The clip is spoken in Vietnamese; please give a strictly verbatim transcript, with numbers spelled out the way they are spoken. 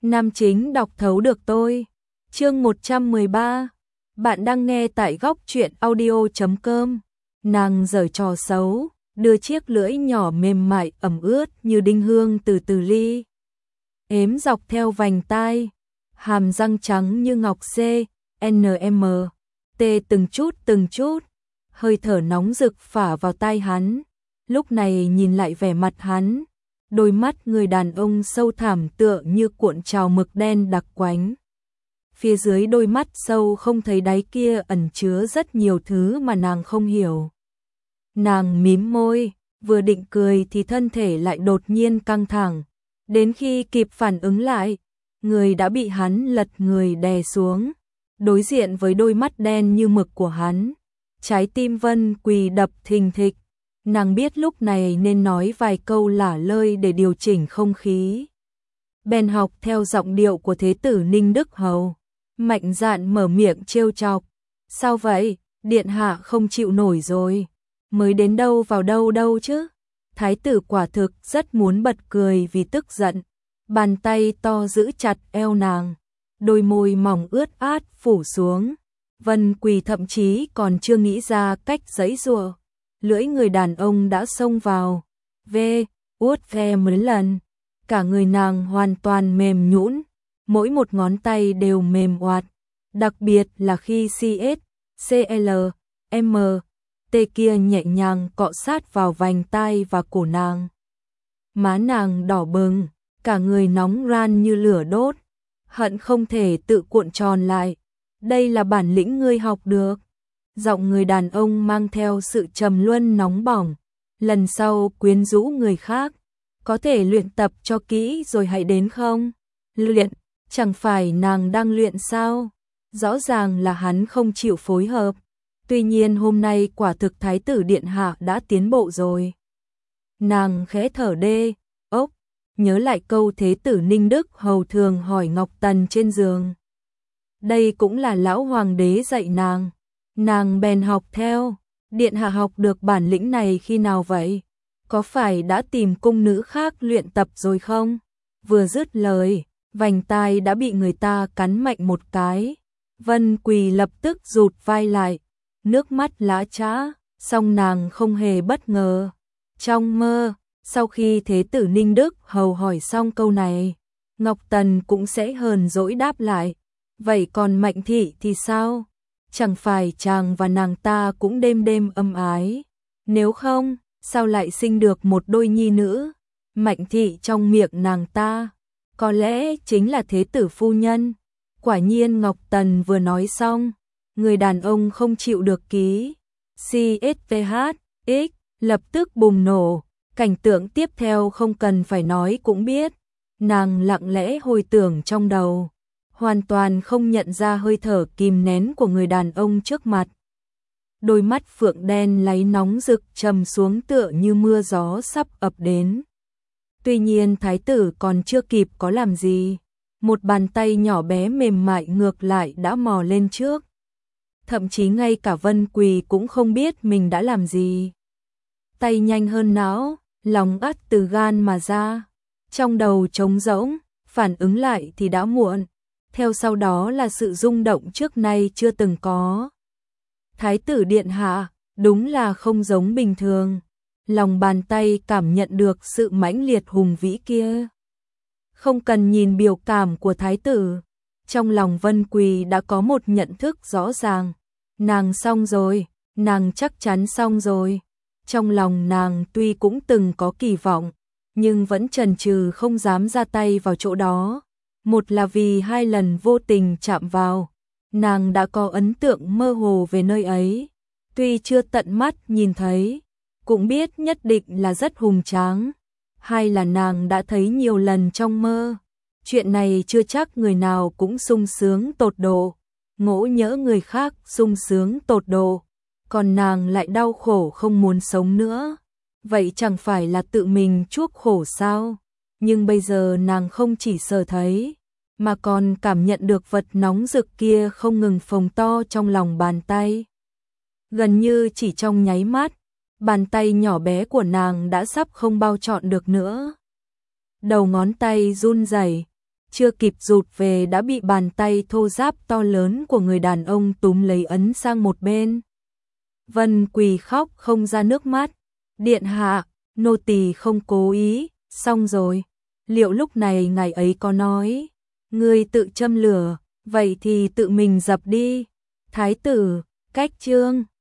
Nam chính đọc thấu được tôi. Chương một trăm mười ba. Bạn đang nghe tại góc truyện audio chấm com. Nàng giở trò xấu, đưa chiếc lưỡi nhỏ mềm mại ẩm ướt như đinh hương từ từ ly ếm dọc theo vành tai, hàm răng trắng như ngọc C, N M, T từng chút từng chút, hơi thở nóng rực phả vào tai hắn. Lúc này nhìn lại vẻ mặt hắn, đôi mắt người đàn ông sâu thẳm tựa như cuộn trào mực đen đặc quánh. Phía dưới đôi mắt sâu không thấy đáy kia ẩn chứa rất nhiều thứ mà nàng không hiểu. Nàng mím môi, vừa định cười thì thân thể lại đột nhiên căng thẳng. Đến khi kịp phản ứng lại, người đã bị hắn lật người đè xuống. Đối diện với đôi mắt đen như mực của hắn, trái tim Vân Quỳ đập thình thịch. Nàng biết lúc này nên nói vài câu lả lơi để điều chỉnh không khí. Bèn học theo giọng điệu của Thế tử Ninh Đức Hầu, mạnh dạn mở miệng trêu chọc. Sao vậy, điện hạ không chịu nổi rồi, mới đến đâu vào đâu đâu chứ. Thái tử quả thực rất muốn bật cười vì tức giận, bàn tay to giữ chặt eo nàng, đôi môi mỏng ướt át phủ xuống. Vân Quỳ thậm chí còn chưa nghĩ ra cách giãy giụa, lưỡi người đàn ông đã xông vào, ve, uốt ve mấy lần, cả người nàng hoàn toàn mềm nhũn, mỗi một ngón tay đều mềm oạt, đặc biệt là khi C S, C L, M, T kia nhẹ nhàng cọ sát vào vành tai và cổ nàng. Má nàng đỏ bừng, cả người nóng ran như lửa đốt, hận không thể tự cuộn tròn lại. Đây là bản lĩnh ngươi học được. Giọng người đàn ông mang theo sự trầm luân nóng bỏng. Lần sau quyến rũ người khác, có thể luyện tập cho kỹ rồi hãy đến không? Luyện, chẳng phải nàng đang luyện sao? Rõ ràng là hắn không chịu phối hợp. Tuy nhiên hôm nay quả thực Thái tử điện hạ đã tiến bộ rồi. Nàng khẽ thở đê, ốc, nhớ lại câu Thế tử Ninh Đức Hầu thường hỏi Ngọc Tần trên giường. Đây cũng là lão hoàng đế dạy nàng. Nàng bèn học theo. Điện hạ học được bản lĩnh này khi nào vậy? Có phải đã tìm cung nữ khác luyện tập rồi không? Vừa dứt lời, vành tai đã bị người ta cắn mạnh một cái. Vân Quỳ lập tức rụt vai lại, nước mắt lã chã, song nàng không hề bất ngờ. Trong mơ, sau khi Thế tử Ninh Đức Hầu hỏi xong câu này, Ngọc Tần cũng sẽ hờn dỗi đáp lại. Vậy còn Mạnh thị thì sao? Chẳng phải chàng và nàng ta cũng đêm đêm ân ái? Nếu không, sao lại sinh được một đôi nhi nữ? Mạnh thị trong miệng nàng ta, có lẽ chính là Thế tử phu nhân. Quả nhiên Ngọc Tần vừa nói xong, người đàn ông không chịu được ký. C S V H X lập tức bùng nổ. Cảnh tượng tiếp theo không cần phải nói cũng biết. Nàng lặng lẽ hồi tưởng trong đầu, hoàn toàn không nhận ra hơi thở kìm nén của người đàn ông trước mặt. Đôi mắt phượng đen láy nóng rực trầm xuống tựa như mưa gió sắp ập đến. Tuy nhiên thái tử còn chưa kịp có làm gì, một bàn tay nhỏ bé mềm mại ngược lại đã mò lên trước. Thậm chí ngay cả Vân Quỳ cũng không biết mình đã làm gì. Tay nhanh hơn não, lòng ắt từ gan mà ra. Trong đầu trống rỗng, phản ứng lại thì đã muộn. Theo sau đó là sự rung động trước nay chưa từng có. Thái tử điện hạ, đúng là không giống bình thường. Lòng bàn tay cảm nhận được sự mãnh liệt hùng vĩ kia. Không cần nhìn biểu cảm của thái tử, trong lòng Vân Quỳ đã có một nhận thức rõ ràng. Nàng xong rồi, nàng chắc chắn xong rồi. Trong lòng nàng tuy cũng từng có kỳ vọng, nhưng vẫn chần chừ không dám ra tay vào chỗ đó. Một là vì hai lần vô tình chạm vào, nàng đã có ấn tượng mơ hồ về nơi ấy. Tuy chưa tận mắt nhìn thấy, cũng biết nhất định là rất hùng tráng. Hai là nàng đã thấy nhiều lần trong mơ. Chuyện này chưa chắc người nào cũng sung sướng tột độ. Ngỗ nhỡ người khác sung sướng tột độ, còn nàng lại đau khổ không muốn sống nữa. Vậy chẳng phải là tự mình chuốc khổ sao? Nhưng bây giờ nàng không chỉ sờ thấy, mà còn cảm nhận được vật nóng rực kia không ngừng phồng to trong lòng bàn tay. Gần như chỉ trong nháy mắt, bàn tay nhỏ bé của nàng đã sắp không bao trọn được nữa. Đầu ngón tay run rẩy, chưa kịp rụt về đã bị bàn tay thô ráp to lớn của người đàn ông túm lấy ấn sang một bên. Vân Quỳ khóc không ra nước mắt. Điện hạ, nô tỳ không cố ý, xong rồi. Liệu lúc này ngài ấy có nói, ngươi tự châm lửa, vậy thì tự mình dập đi. Thái tử, cách trương.